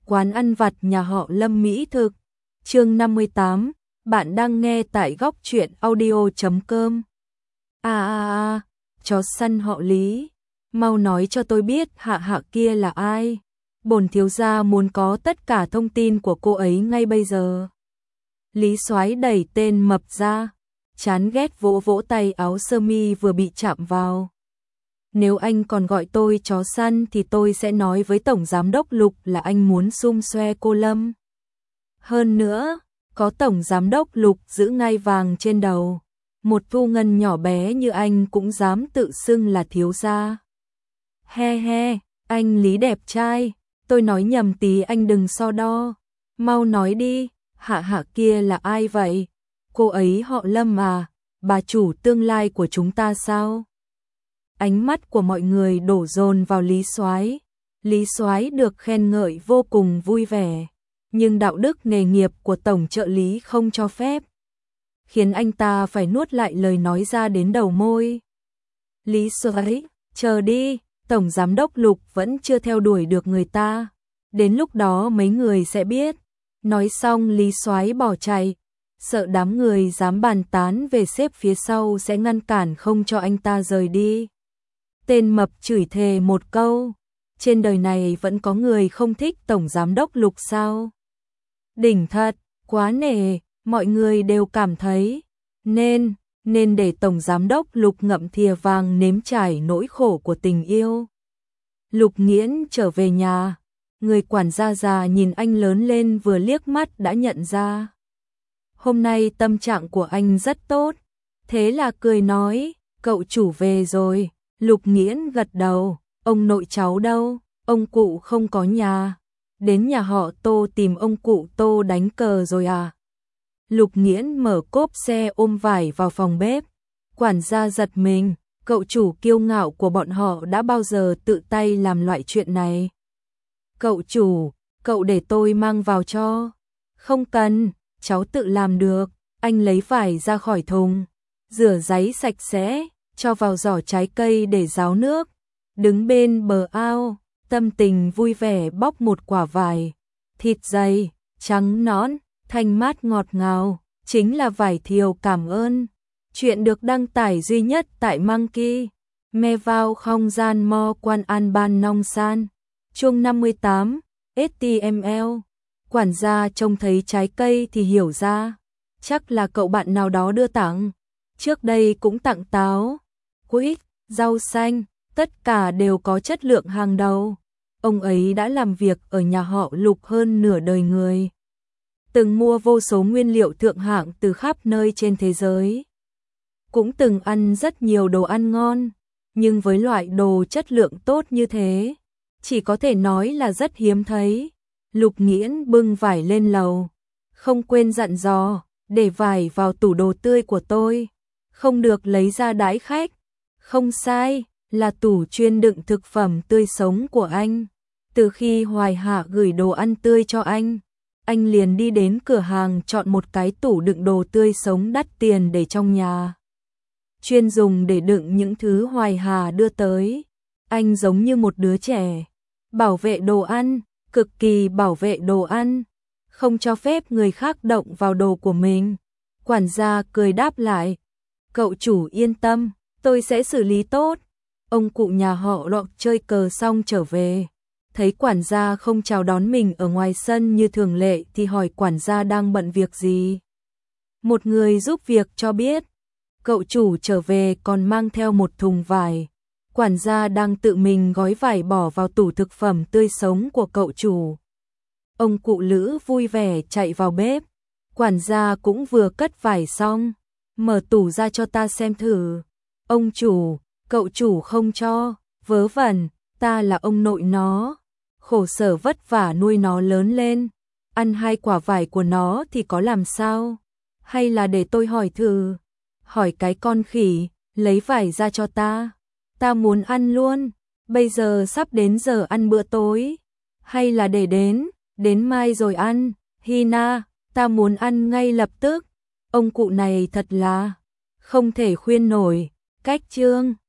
quán ăn vặt nhà họ Lâm mỹ thực. Chương 58, bạn đang nghe tại góc truyện audio.com. Chó săn họ Lý, mau nói cho tôi biết Hạ Hạ kia là ai. Bổn thiếu gia muốn có tất cả thông tin của cô ấy ngay bây giờ. Lý Soái đẩy tên mập ra, chán ghét vỗ vỗ tay áo sơ mi vừa bị chạm vào. Nếu anh còn gọi tôi chó săn thì tôi sẽ nói với Tổng Giám đốc Lục là anh muốn xum xoe cô Lâm. Hơn nữa, có Tổng Giám đốc Lục giữ ngai vàng trên đầu, một thu ngân nhỏ bé như anh cũng dám tự xưng là thiếu gia. He he, anh Lý đẹp trai, tôi nói nhầm tí anh đừng so đo. Mau nói đi, Hạ Hạ kia là ai vậy? Cô ấy họ Lâm à, bà chủ tương lai của chúng ta sao? Ánh mắt của mọi người đổ dồn vào Lý Soái. Lý Soái được khen ngợi vô cùng vui vẻ, nhưng đạo đức nghề nghiệp của tổng trợ lý không cho phép, khiến anh ta phải nuốt lại lời nói ra đến đầu môi. Lý Soái, chờ đi, Tổng Giám đốc Lục vẫn chưa theo đuổi được người ta, đến lúc đó mấy người sẽ biết. Nói xong Lý Soái bỏ chạy, sợ đám người dám bàn tán về sếp phía sau sẽ ngăn cản không cho anh ta rời đi. Tên mập chửi thề một câu, trên đời này vẫn có người không thích Tổng Giám đốc Lục sao? Đỉnh thật, quá nể, mọi người đều cảm thấy nên để Tổng Giám đốc Lục ngậm thìa vàng nếm trải nỗi khổ của tình yêu. Lục Nghiễn trở về nhà, người quản gia già nhìn anh lớn lên vừa liếc mắt đã nhận ra. Hôm nay tâm trạng của anh rất tốt, thế là cười nói, cậu chủ về rồi. Lục Nghiễn gật đầu, ông nội cháu đâu, ông cụ không có nhà, đến nhà họ Tô tìm ông cụ Tô đánh cờ rồi à. Lục Nghiễn mở cốp xe ôm vải vào phòng bếp, quản gia giật mình, cậu chủ kiêu ngạo của bọn họ đã bao giờ tự tay làm loại chuyện này. Cậu chủ, cậu để tôi mang vào cho. Không cần, cháu tự làm được. Anh lấy vải ra khỏi thùng, rửa giấy sạch sẽ, cho vào giỏ trái cây để ráo nước, đứng bên bờ ao, tâm tình vui vẻ bóc một quả vải, thịt dày, trắng nõn, thanh mát ngọt ngào, chính là vải thiều cảm ơn. Chuyện được đăng tải duy nhất tại Monkey, me vào không gian mo quan an ban nong san. Chương 58, HTML. Quản gia trông thấy trái cây thì hiểu ra, chắc là cậu bạn nào đó đưa tặng. Trước đây cũng tặng táo, quýt, rau xanh, tất cả đều có chất lượng hàng đầu. Ông ấy đã làm việc ở nhà họ Lục hơn nửa đời người, từng mua vô số nguyên liệu thượng hạng từ khắp nơi trên thế giới, cũng từng ăn rất nhiều đồ ăn ngon, nhưng với loại đồ chất lượng tốt như thế, chỉ có thể nói là rất hiếm thấy. Lục Nghiễn bưng vải lên lầu, không quên dặn dò, để vải vào tủ đồ tươi của tôi, không được lấy ra đãi khách. Không sai, là tủ chuyên đựng thực phẩm tươi sống của anh. Từ khi Hoài Hạ gửi đồ ăn tươi cho anh liền đi đến cửa hàng chọn một cái tủ đựng đồ tươi sống đắt tiền để trong nhà, chuyên dùng để đựng những thứ Hoài Hà đưa tới. Anh giống như một đứa trẻ, bảo vệ đồ ăn, cực kỳ bảo vệ đồ ăn, không cho phép người khác động vào đồ của mình. Quản gia cười đáp lại, cậu chủ yên tâm, tôi sẽ xử lý tốt. Ông cụ nhà họ Lộc chơi cờ xong trở về, thấy quản gia không chào đón mình ở ngoài sân như thường lệ thì hỏi quản gia đang bận việc gì. Một người giúp việc cho biết, cậu chủ trở về còn mang theo một thùng vải. Quản gia đang tự mình gói vải bỏ vào tủ thực phẩm tươi sống của cậu chủ. Ông cụ Lữ vui vẻ chạy vào bếp, quản gia cũng vừa cất vải xong, mở tủ ra cho ta xem thử. Ông chủ, cậu chủ không cho, vớ vẩn, ta là ông nội nó, khổ sở vất vả nuôi nó lớn lên, ăn 2 quả vải của nó thì có làm sao? Hay là để tôi hỏi thử? Hỏi cái con khỉ, lấy vải ra cho ta. Ta muốn ăn luôn, bây giờ sắp đến giờ ăn bữa tối. Hay là để đến mai rồi ăn? Hina, ta muốn ăn ngay lập tức. Ông cụ này thật là không thể khuyên nổi. Cách chương